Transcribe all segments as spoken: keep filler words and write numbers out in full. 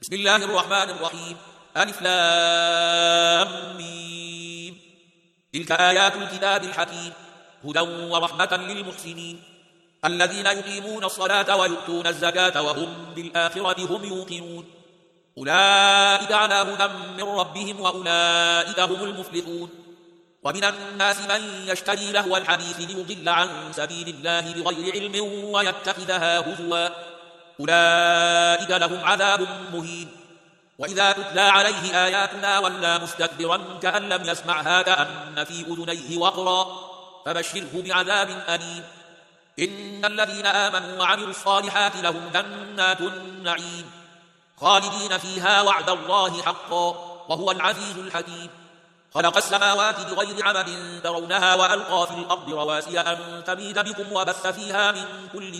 بسم الله الرحمن الرحيم. ألف لام ميم. تلك آيات الكتاب الحكيم هدى ورحمة للمحسنين الذين يقيمون الصلاة ويؤتون الزكاة وهم بالآخرة هم يوقنون أولئك على هدى من ربهم وأولئك هم المفلحون. ومن الناس من يشتري لهو الحديث ليضل عن سبيل الله بغير علم ويتخذها هزوا أولئك لهم عذاب مهين. وإذا تتلى عليه آياتنا ولى مستكبرا كأن لم يسمعها كأن في أذنيه وقرا فبشره بعذاب أليم. إن الذين آمنوا وعملوا الصالحات لهم جنات النعيم خالدين فيها وعد الله حقا وهو العزيز الحكيم. خلق السماوات بغير عمد ترونها وألقى في الأرض رواسي أن تميد بكم وبث فيها من كل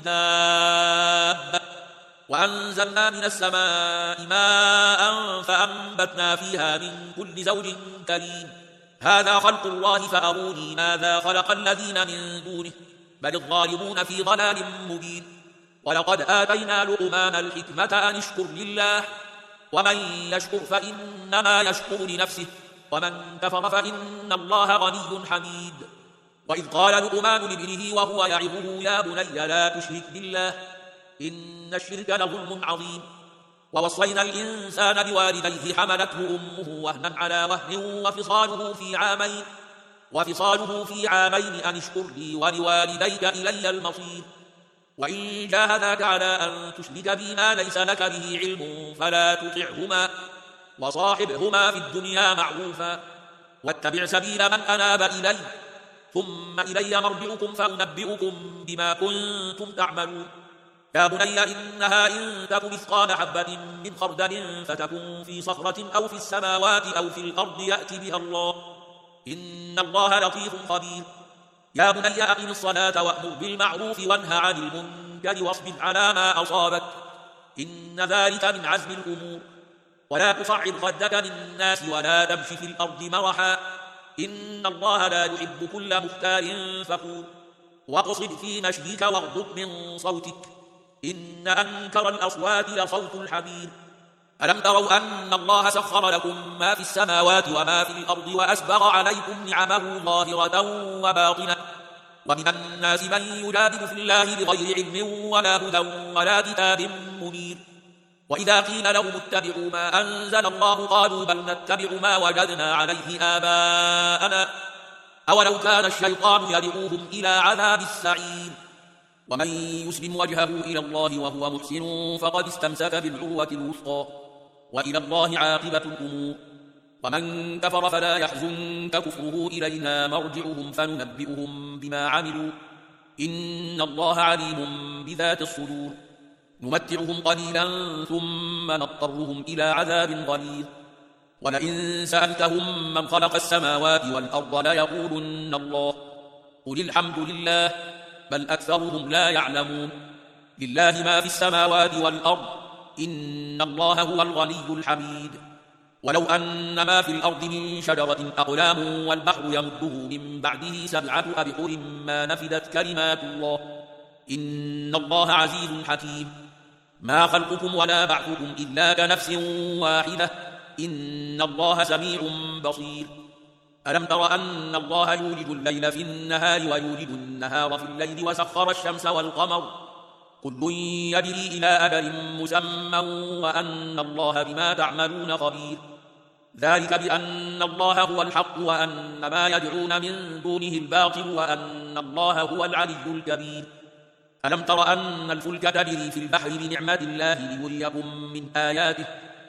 دابة وأنزلنا من السماء ماء فأنبتنا فيها من كل زوج كريم. هذا خلق الله فأروني ماذا خلق الذين من دونه بل الظالمون في ضلال مبين. ولقد آتينا لقمان الحكمة أن اشكر لله ومن يشكر فإنما يشكر لنفسه ومن كفر فإن الله غني حميد. وإذ قال لقمان لابنه وهو يعظه يا بني لا تشرك بالله إن الشرك لظلم عظيم. ووصينا الإنسان بوالديه حملته أمه وهنا على وهن وفصاله في عامين وفصاله في عامين أن اشكر لي ولوالديك إلي المصير. وإن جاهداك على أن تشرك بي ما ليس لك به علم فلا تطعهما وصاحبهما في الدنيا معروفا واتبع سبيل من أناب إلي ثم إلي مرجعكم فأنبئكم بما كنتم تعملون. يا بني إنها إن تك مثقال حبة من خردل فتكن في صخرة أو في السماوات أو في الأرض يأت بها الله إن الله لطيف خبير. يا بني أقم الصلاة وأمر بالمعروف وانه عن المنكر واصبر على ما أصابك إن ذلك من عزم الأمور. ولا تصعد خدك للناس ولا تمش في الأرض مرحا إن الله لا يحب كل مختال فخور. واقصد في مشيك واغضض من صوتك إن أنكر الأصوات لصوت الحمير. ألم تروا أن الله سخر لكم ما في السماوات وما في الأرض وأسبغ عليكم نعمه ظاهرة وباطنة ومن الناس من يجادل في الله بغير علم ولا هدى ولا كتاب منير. وإذا قيل لهم اتبعوا ما أنزل الله قالوا بل نتبع ما وجدنا عليه آباءنا أولو كان الشيطان يدعوهم إلى عذاب السعير. ومن يسلم وجهه إلى الله وهو محسن فقد استمسك بالعروة الوثقى وإلى الله عاقبة الأمور. ومن كفر فلا يحزنك كفره إلينا مرجعهم فننبئهم بما عملوا إن الله عليم بذات الصدور. نمتعهم قليلا ثم نضطرهم إلى عذاب غليظ. ولئن سألتهم من خلق السماوات والأرض ليقولن الله قل الحمد لله بل أكثرهم لا يعلمون. لله ما في السماوات والأرض إن الله هو الغني الحميد. ولو أن ما في الأرض من شجرة أقلام والبحر يمده من بعده سبعة أبحر ما نفدت كلمات الله إن الله عزيز حكيم. ما خلقكم ولا بعثكم إلا كنفس واحدة إن الله سميع بصير. ألم تر أن الله يولد الليل في النهار ويولد النهار في الليل وسخر الشمس والقمر كل يجري إلى أجل مسمى وأن الله بما تعملون خبير. ذلك بأن الله هو الحق وأن ما يدعون من دونه الباطل وأن الله هو العلي الكبير. ألم تر أن الفلك تجري في البحر بنعمة الله ليريكم من آياته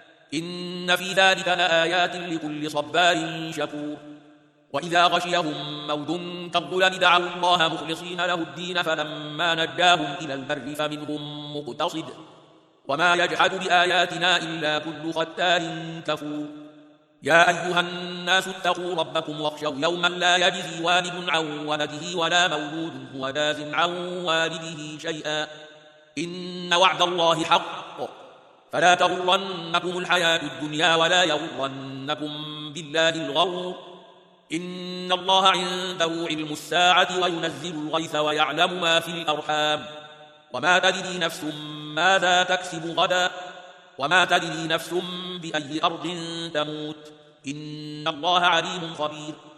إن في ذلك لآيات لكل صبار شكور. وإذا غشيهم موج كالظلل دعوا الله مخلصين له الدين فلما نجاهم إلى البر فمنهم مقتصد وما يجحد بآياتنا إلا كل ختار كفور. يا أيها الناس اتقوا ربكم واخشوا يوما لا يجزي والد عن ولده ولا مولود هو جاز عن والده شيئا إن وعد الله حق فلا تغرنكم الحياة الدنيا ولا يغرنكم بالله الغرور. إن الله عنده علم الساعة وينزل الغيث ويعلم ما في الأرحام وما تدري نفس ماذا تكسب غدا وما تدري نفس بأي أرض تموت إن الله عليم خبير